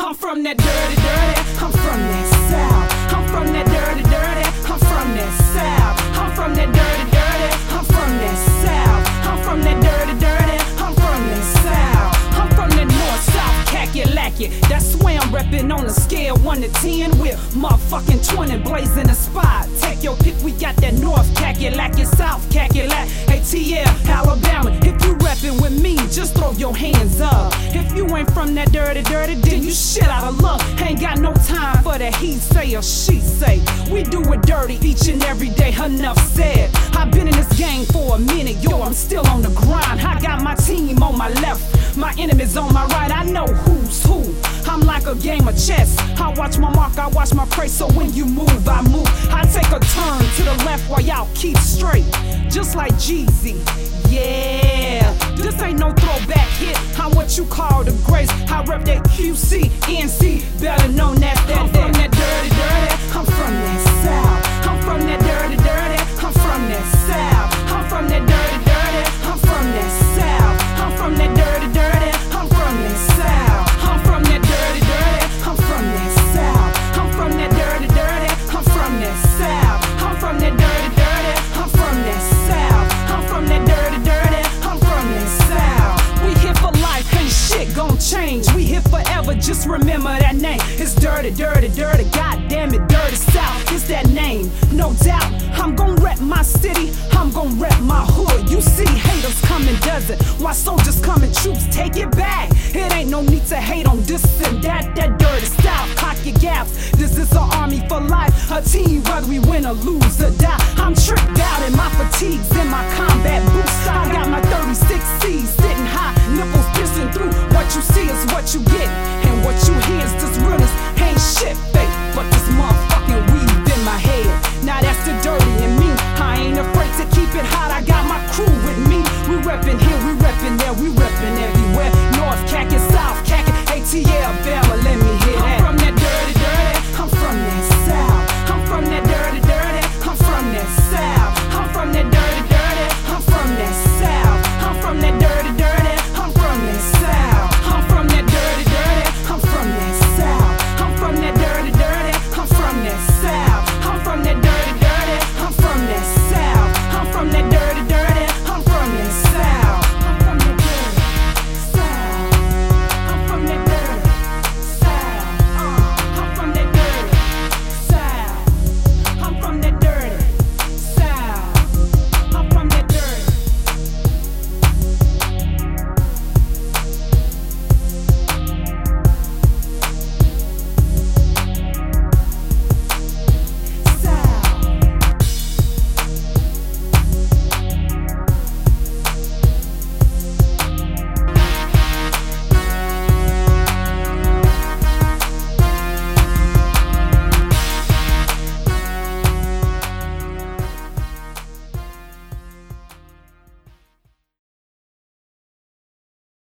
I'm from that dirty, dirty. I'm from that South. I'm from that dirty, dirty. I'm from that South. I'm from that dirty, dirty. I'm from that South. I'm from that dirty, dirty. I'm from that South. I'm from that North South, Kakalaki. That's where I'm reppin' on a scale 1 to 10 with motherfucking 20 blazing the spot. Take your pick, we got that North Kakalaki, South Kakalaki, ATL, Alabama. If you reppin' with me, just throw your hands up. If you ain't from that dirty, dirty, then you shit out of luck. Ain't got no time for the he say or she say. We do it dirty each and every day, enough said. I've been in this game for a minute, yo, I'm still on the grind. I got my team on my left, my enemies on my right. I know who's who. I'm like a game of chess. I watch my mark, I watch my prey. So when you move, I move. I take a turn to the left while y'all keep straight, just like Jeezy. Yeah, this ain't no throwback hit. I'm what you call the grace. I rep that QC, NC, better known as that. I'm from that dirty, dirty. I'm from that South. I'm from that dirty, dirty. I'm from that South. I'm from that dirty, dirty. I'm from that South. I'm from that dirty, dirty. I'm from that South. I'm from that dirty, dirty. I'm from that South. I'm from that dirty, dirty. I'm from that South. I'm from that dirty, dirty. I'm from that South. I'm from that dirty, dirty. I'm from that South. We here for life, ain't shit gon' change. We here forever, just remember that name. It's dirty, dirty, dirty. God damn it, dirty South. It's that name, no doubt. I'm gon' rep my city. I'm gon' rep my hood. You see haters coming, does it? Why soldiers coming, troops take it back. It ain't no need to hate on this and that. That dirty South, cock your gaps. This is an army for life, a team whether we win or lose or die. I'm tricked out in my fatigues, in my combat boots. I got my 36 C's sitting high, nipples piercing through. What you see is what you get.